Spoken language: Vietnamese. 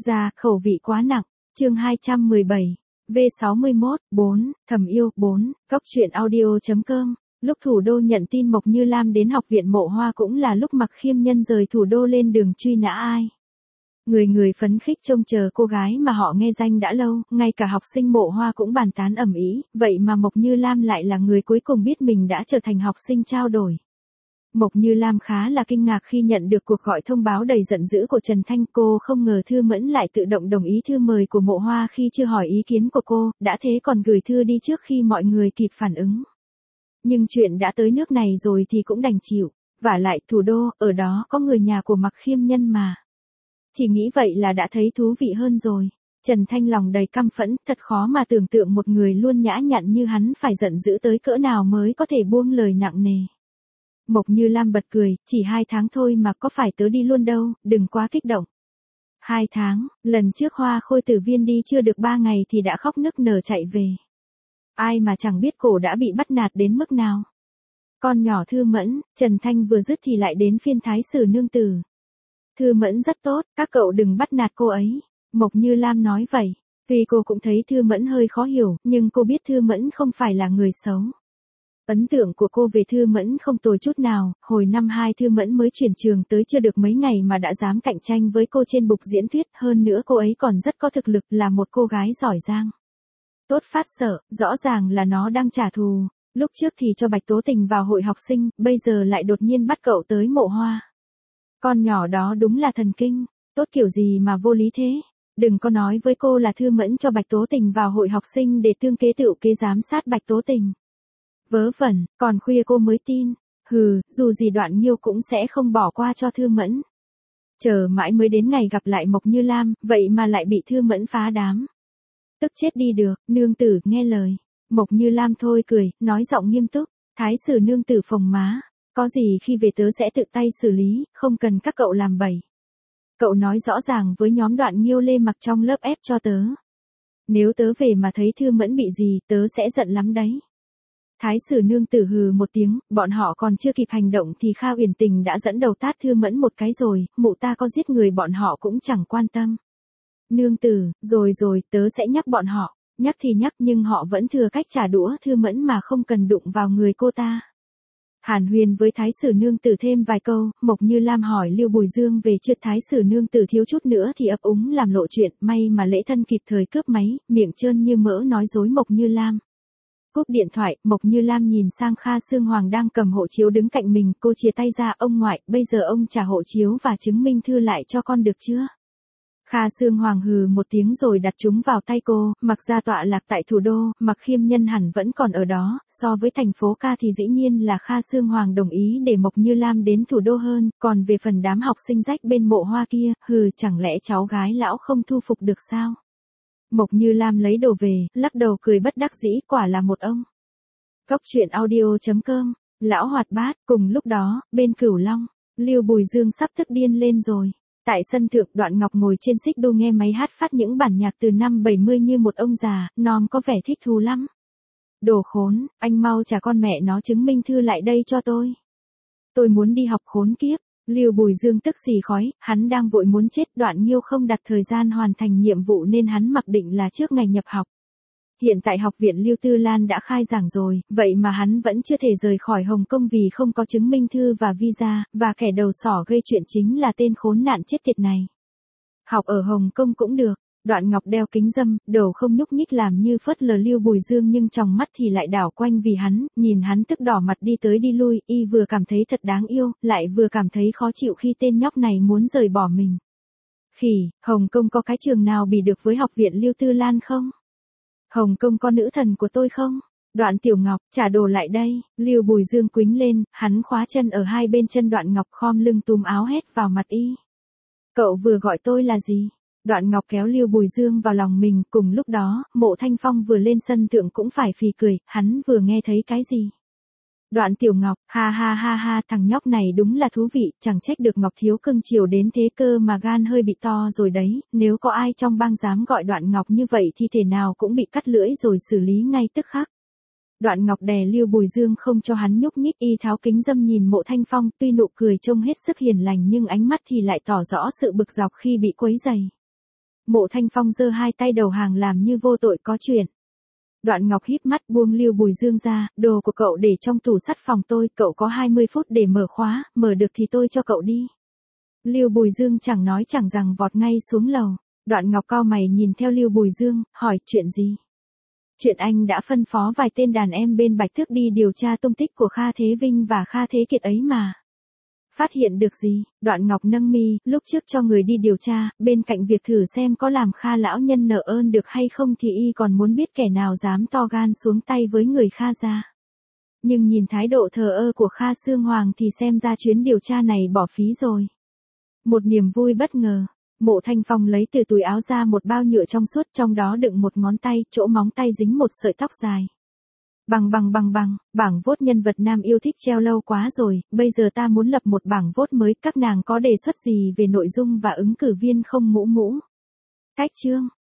Ra, khẩu vị quá nặng. Chương 217. V61, 4, thầm yêu, 4, Cóc truyện audio.com. Lúc thủ đô nhận tin Mộc Như Lam đến học viện Mộ Hoa cũng là lúc Mặc Khiêm Nhân rời thủ đô lên đường truy nã ai. Người người phấn khích trông chờ cô gái mà họ nghe danh đã lâu, ngay cả học sinh Mộ Hoa cũng bàn tán ầm ĩ, vậy mà Mộc Như Lam lại là người cuối cùng biết mình đã trở thành học sinh trao đổi. Mộc Như Lam khá là kinh ngạc khi nhận được cuộc gọi thông báo đầy giận dữ của Trần Thanh. Cô không ngờ Thư Mẫn lại tự động đồng ý thư mời của Mộ Hoa khi chưa hỏi ý kiến của cô, đã thế còn gửi thư đi trước khi mọi người kịp phản ứng. Nhưng chuyện đã tới nước này rồi thì cũng đành chịu, vả lại thủ đô, ở đó có người nhà của Mặc Khiêm Nhân mà. Chỉ nghĩ vậy là đã thấy thú vị hơn rồi. Trần Thanh lòng đầy căm phẫn, thật khó mà tưởng tượng một người luôn nhã nhặn như hắn phải giận dữ tới cỡ nào mới có thể buông lời nặng nề. Mộc Như Lam bật cười, chỉ 2 tháng thôi mà có phải tớ đi luôn đâu, đừng quá kích động. 2 tháng, lần trước Hoa Khôi Tử Viên đi chưa được 3 ngày thì đã khóc nức nở chạy về. Ai mà chẳng biết cổ đã bị bắt nạt đến mức nào. Con nhỏ Thư Mẫn, Trần Thanh vừa dứt thì lại đến phiên Thái Sử Nương Tử. Thư Mẫn rất tốt, các cậu đừng bắt nạt cô ấy. Mộc Như Lam nói vậy. Tuy cô cũng thấy Thư Mẫn hơi khó hiểu, nhưng cô biết Thư Mẫn không phải là người xấu. Ấn tượng của cô về Thư Mẫn không tồi chút nào, hồi năm 2 Thư Mẫn mới chuyển trường tới chưa được mấy ngày mà đã dám cạnh tranh với cô trên bục diễn thuyết, hơn nữa cô ấy còn rất có thực lực, là một cô gái giỏi giang. Tốt phát sợ, rõ ràng là nó đang trả thù, lúc trước thì cho Bạch Tố Tình vào hội học sinh, bây giờ lại đột nhiên bắt cậu tới Mộ Hoa. Con nhỏ đó đúng là thần kinh, tốt kiểu gì mà vô lý thế. Đừng có nói với cô là Thư Mẫn cho Bạch Tố Tình vào hội học sinh để tương kế tựu kế giám sát Bạch Tố Tình. Vớ vẩn, còn khuya cô mới tin. Hừ, dù gì Đoạn Nhiêu cũng sẽ không bỏ qua cho Thư Mẫn. Chờ mãi mới đến ngày gặp lại Mộc Như Lam, vậy mà lại bị Thư Mẫn phá đám. Tức chết đi được, nương tử, nghe lời. Mộc Như Lam thôi cười, nói giọng nghiêm túc. Thái Sử Nương Tử phồng má. Có gì khi về tớ sẽ tự tay xử lý, không cần các cậu làm bậy. Cậu nói rõ ràng với nhóm Đoạn Nhiêu Lê Mặc trong lớp ép cho tớ. Nếu tớ về mà thấy Thư Mẫn bị gì, tớ sẽ giận lắm đấy. Thái Sử Nương Tử hừ một tiếng, bọn họ còn chưa kịp hành động thì Kha Uyển Tình đã dẫn đầu tát Thư Mẫn một cái rồi, mụ ta có giết người bọn họ cũng chẳng quan tâm. Nương Tử, rồi, tớ sẽ nhắc bọn họ, nhắc thì nhắc nhưng họ vẫn thừa cách trả đũa Thư Mẫn mà không cần đụng vào người cô ta. Hàn huyên với Thái Sử Nương Tử thêm vài câu, Mộc Như Lam hỏi Lưu Bùi Dương về chuyện Thái Sử Nương Tử thiếu chút nữa thì ấp úng làm lộ chuyện, may mà Lễ Thân kịp thời cướp máy, miệng trơn như mỡ nói dối Mộc Như Lam. Cúp điện thoại, Mộc Như Lam nhìn sang Kha Sương Hoàng đang cầm hộ chiếu đứng cạnh mình, cô chia tay ra, ông ngoại, bây giờ ông trả hộ chiếu và chứng minh thư lại cho con được chưa? Kha Sương Hoàng hừ một tiếng rồi đặt chúng vào tay cô, Mặc gia tọa lạc tại thủ đô, Mặc Khiêm Nhân hẳn vẫn còn ở đó, so với thành phố ca thì dĩ nhiên là Kha Sương Hoàng đồng ý để Mộc Như Lam đến thủ đô hơn, còn về phần đám học sinh rách bên Mộ Hoa kia, chẳng lẽ cháu gái lão không thu phục được sao? Mộc Như Lam lấy đồ về, lắc đầu cười bất đắc dĩ, quả là một ông. Cóc truyện audio.com, lão hoạt bát. Cùng lúc đó, bên Cửu Long, Lưu Bùi Dương sắp tức điên lên rồi. Tại sân thượng, Đoạn Ngọc ngồi trên xích đu nghe máy hát phát những bản nhạc từ năm 70 như một ông già, non có vẻ thích thú lắm. Đồ khốn, anh mau trả con mẹ nó chứng minh thư lại đây cho tôi. Tôi muốn đi học khốn kiếp. Lưu Bùi Dương tức xì khói, hắn đang vội muốn chết, Đoạn Nhiêu không đặt thời gian hoàn thành nhiệm vụ nên hắn mặc định là trước ngày nhập học. Hiện tại học viện Lưu Tư Lan đã khai giảng rồi, vậy mà hắn vẫn chưa thể rời khỏi Hồng Kông vì không có chứng minh thư và visa, và kẻ đầu sỏ gây chuyện chính là tên khốn nạn chết tiệt này. Học ở Hồng Kông cũng được. Đoạn Ngọc đeo kính râm, đầu không nhúc nhích làm như phớt lờ Lưu Bùi Dương nhưng trong mắt thì lại đảo quanh vì hắn, nhìn hắn tức đỏ mặt đi tới đi lui, y vừa cảm thấy thật đáng yêu, lại vừa cảm thấy khó chịu khi tên nhóc này muốn rời bỏ mình. Khỉ, Hồng Kông có cái trường nào bì được với học viện Lưu Tư Lan không? Hồng Kông có nữ thần của tôi không? Đoạn Tiểu Ngọc, trả đồ lại đây. Lưu Bùi Dương quĩnh lên, hắn khóa chân ở hai bên chân Đoạn Ngọc, khom lưng túm áo hét vào mặt y. Cậu vừa gọi tôi là gì? Đoạn Ngọc kéo Lưu Bùi Dương vào lòng mình, cùng lúc đó, Mộ Thanh Phong vừa lên sân thượng cũng phải phì cười, hắn vừa nghe thấy cái gì? Đoạn Tiểu Ngọc, ha ha ha ha, thằng nhóc này đúng là thú vị, chẳng trách được Ngọc Thiếu cưng chiều đến thế cơ mà gan hơi bị to rồi đấy, nếu có ai trong bang dám gọi Đoạn Ngọc như vậy thì thể nào cũng bị cắt lưỡi rồi xử lý ngay tức khắc. Đoạn Ngọc đè Lưu Bùi Dương không cho hắn nhúc nhích, y tháo kính râm nhìn Mộ Thanh Phong, tuy nụ cười trông hết sức hiền lành nhưng ánh mắt thì lại tỏ rõ sự bực dọc khi bị quấy rầy. Mộ Thanh Phong giơ hai tay đầu hàng làm như vô tội có chuyện. Đoạn Ngọc híp mắt buông Lưu Bùi Dương ra, đồ của cậu để trong tủ sắt phòng tôi, cậu có 20 phút để mở khóa, mở được thì tôi cho cậu đi. Lưu Bùi Dương chẳng nói chẳng rằng vọt ngay xuống lầu. Đoạn Ngọc cau mày nhìn theo Lưu Bùi Dương, hỏi chuyện gì? Chuyện anh đã phân phó vài tên đàn em bên Bạch Thước đi điều tra tung tích của Kha Thế Vinh và Kha Thế Kiệt ấy mà. Phát hiện được gì? Đoạn Ngọc nâng mi, lúc trước cho người đi điều tra, bên cạnh việc thử xem có làm Kha lão nhân nợ ơn được hay không thì y còn muốn biết kẻ nào dám to gan xuống tay với người Kha gia. Nhưng nhìn thái độ thờ ơ của Kha Sương Hoàng thì xem ra chuyến điều tra này bỏ phí rồi. Một niềm vui bất ngờ. Mộ Thanh Phong lấy từ túi áo ra một bao nhựa trong suốt, trong đó đựng một ngón tay, chỗ móng tay dính một sợi tóc dài. Bảng vote nhân vật nam yêu thích treo lâu quá rồi, bây giờ ta muốn lập một bảng vote mới, các nàng có đề xuất gì về nội dung và ứng cử viên không Mũ Mũ? Cách chương